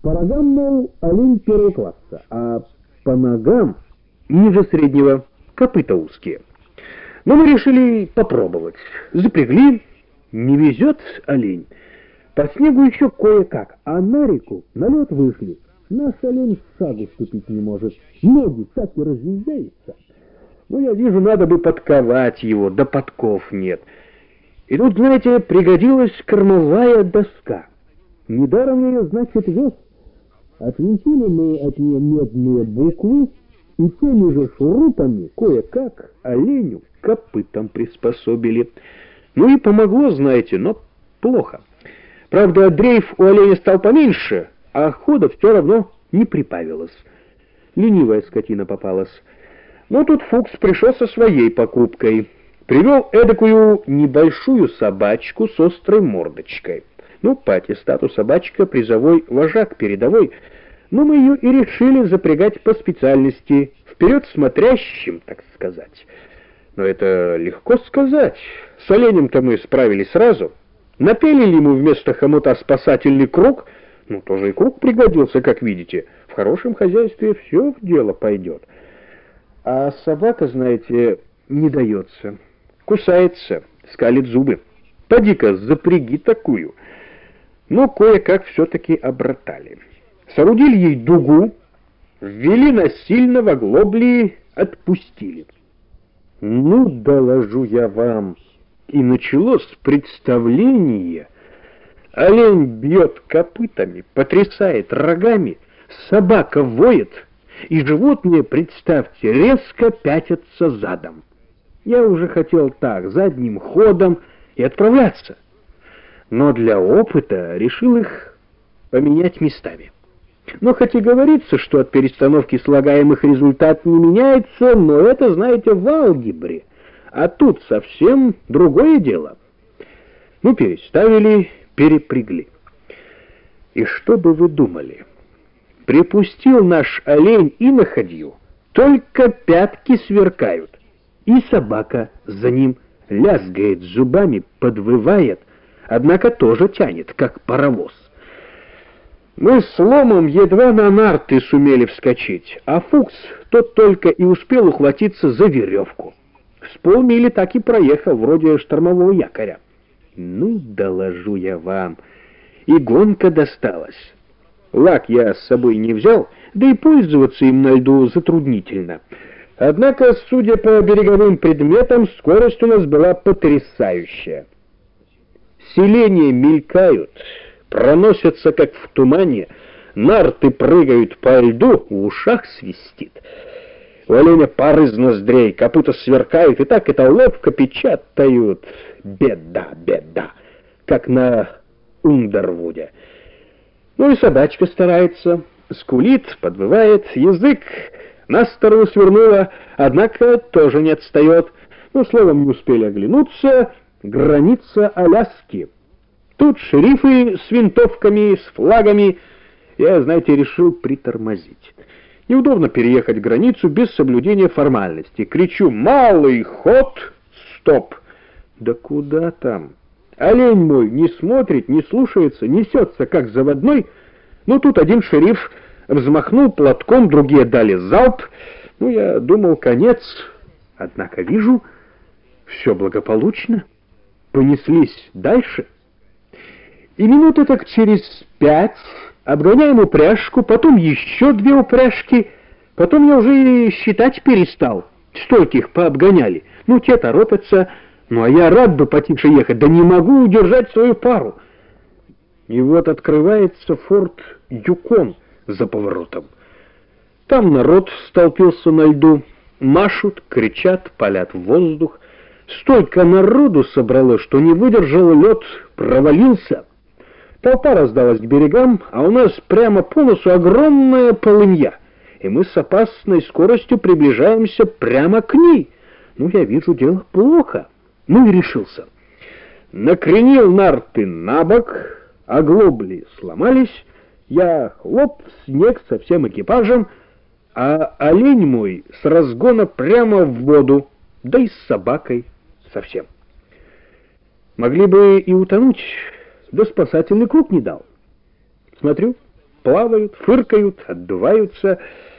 По рогам, мол, олень первого класса, а по ногам ниже среднего, копыта узкие. Но мы решили попробовать. Запрягли, не везет олень. По снегу еще кое-как, а на реку на лед вышли. Наш олень в шагу ступить не может, ноги так и разъезжаются. Ну, я вижу, надо бы подковать его, да подков нет. И тут, знаете, пригодилась кормовая доска. Недаром ее, значит, вес. Отвинтили мы от нее медные буквы, и теми же шурупами кое-как оленю копытом приспособили. Ну и помогло, знаете, но плохо. Правда, дрейф у оленя стал поменьше, а хода все равно не прибавилось. Ленивая скотина попалась. Но тут Фукс пришел со своей покупкой. Привел эдакую небольшую собачку с острой мордочкой. Ну, по аттестату собачка призовой вожак передовой, но мы ее и решили запрягать по специальности, вперед смотрящим, так сказать. Но это легко сказать. С оленем-то мы справились сразу. Напелили ему вместо хомута спасательный круг, ну, тоже и круг пригодился, как видите. В хорошем хозяйстве все в дело пойдет. А собака, знаете, не дается. Кусается, скалит зубы. Поди-ка, запряги такую. Но кое-как все-таки обратали. Соорудили ей дугу, ввели насильно в оглобли, отпустили. Ну, доложу я вам, и началось представление. Олень бьет копытами, потрясает рогами, собака воет, и животные, представьте, резко пятятся задом. Я уже хотел так, задним ходом и отправляться, но для опыта решил их поменять местами. Но хоть и говорится, что от перестановки слагаемых результат не меняется, но это, знаете, в алгебре, а тут совсем другое дело. Ну, переставили, перепрягли. И что бы вы думали? Припустил наш олень и на ходью, только пятки сверкают, и собака за ним лязгает зубами, подвывает, однако тоже тянет, как паровоз. Мы с Ломом едва на нарты сумели вскочить, а Фукс тот только и успел ухватиться за веревку. С полмили так и проехал, вроде штормового якоря. Ну, доложу я вам, и гонка досталась. Лак я с собой не взял, да и пользоваться им на льду затруднительно. Однако, судя по береговым предметам, скорость у нас была потрясающая. Селения мелькают, проносятся как в тумане, нарты прыгают по льду, в ушах свистит. У оленя пар из ноздрей, копыта сверкают, и так это ловко печатают. Беда, беда, как на Ундервуде. Ну и собачка старается, скулит, подвывает, язык на сторону свернула, однако тоже не отстает. Ну, словом, не успели оглянуться, граница Аляски. Тут шерифы с винтовками, с флагами. Я, знаете, решил притормозить. Неудобно переехать границу без соблюдения формальности. Кричу: «Малый ход! Стоп!» Да куда там? Олень мой не смотрит, не слушается, несется, как заводной. Ну, тут один шериф взмахнул платком, другие дали залп. Ну, я думал, конец. Однако вижу, все благополучно. Понеслись дальше. И минуты так через 5 обгоняем упряжку, потом еще 2 упряжки, потом я уже считать перестал. Стольких пообгоняли. Ну, те торопятся, ну, а я рад бы потише ехать, да не могу удержать свою пару. И вот открывается форт Юкон за поворотом. Там народ столпился на льду, машут, кричат, палят в воздух. Столько народу собралось, что не выдержал лед, провалился. Толпа раздалась к берегам, а у нас прямо по носу огромная полынья, и мы с опасной скоростью приближаемся прямо к ней. Ну, я вижу, дело плохо. Ну и решился. Накренил нарты на бок, оглобли сломались, я хлоп в снег со всем экипажем, а олень мой с разгона прямо в воду, да и с собакой совсем. Могли бы и утонуть, да спасательный круг не дал. Смотрю, плавают, фыркают, отдуваются.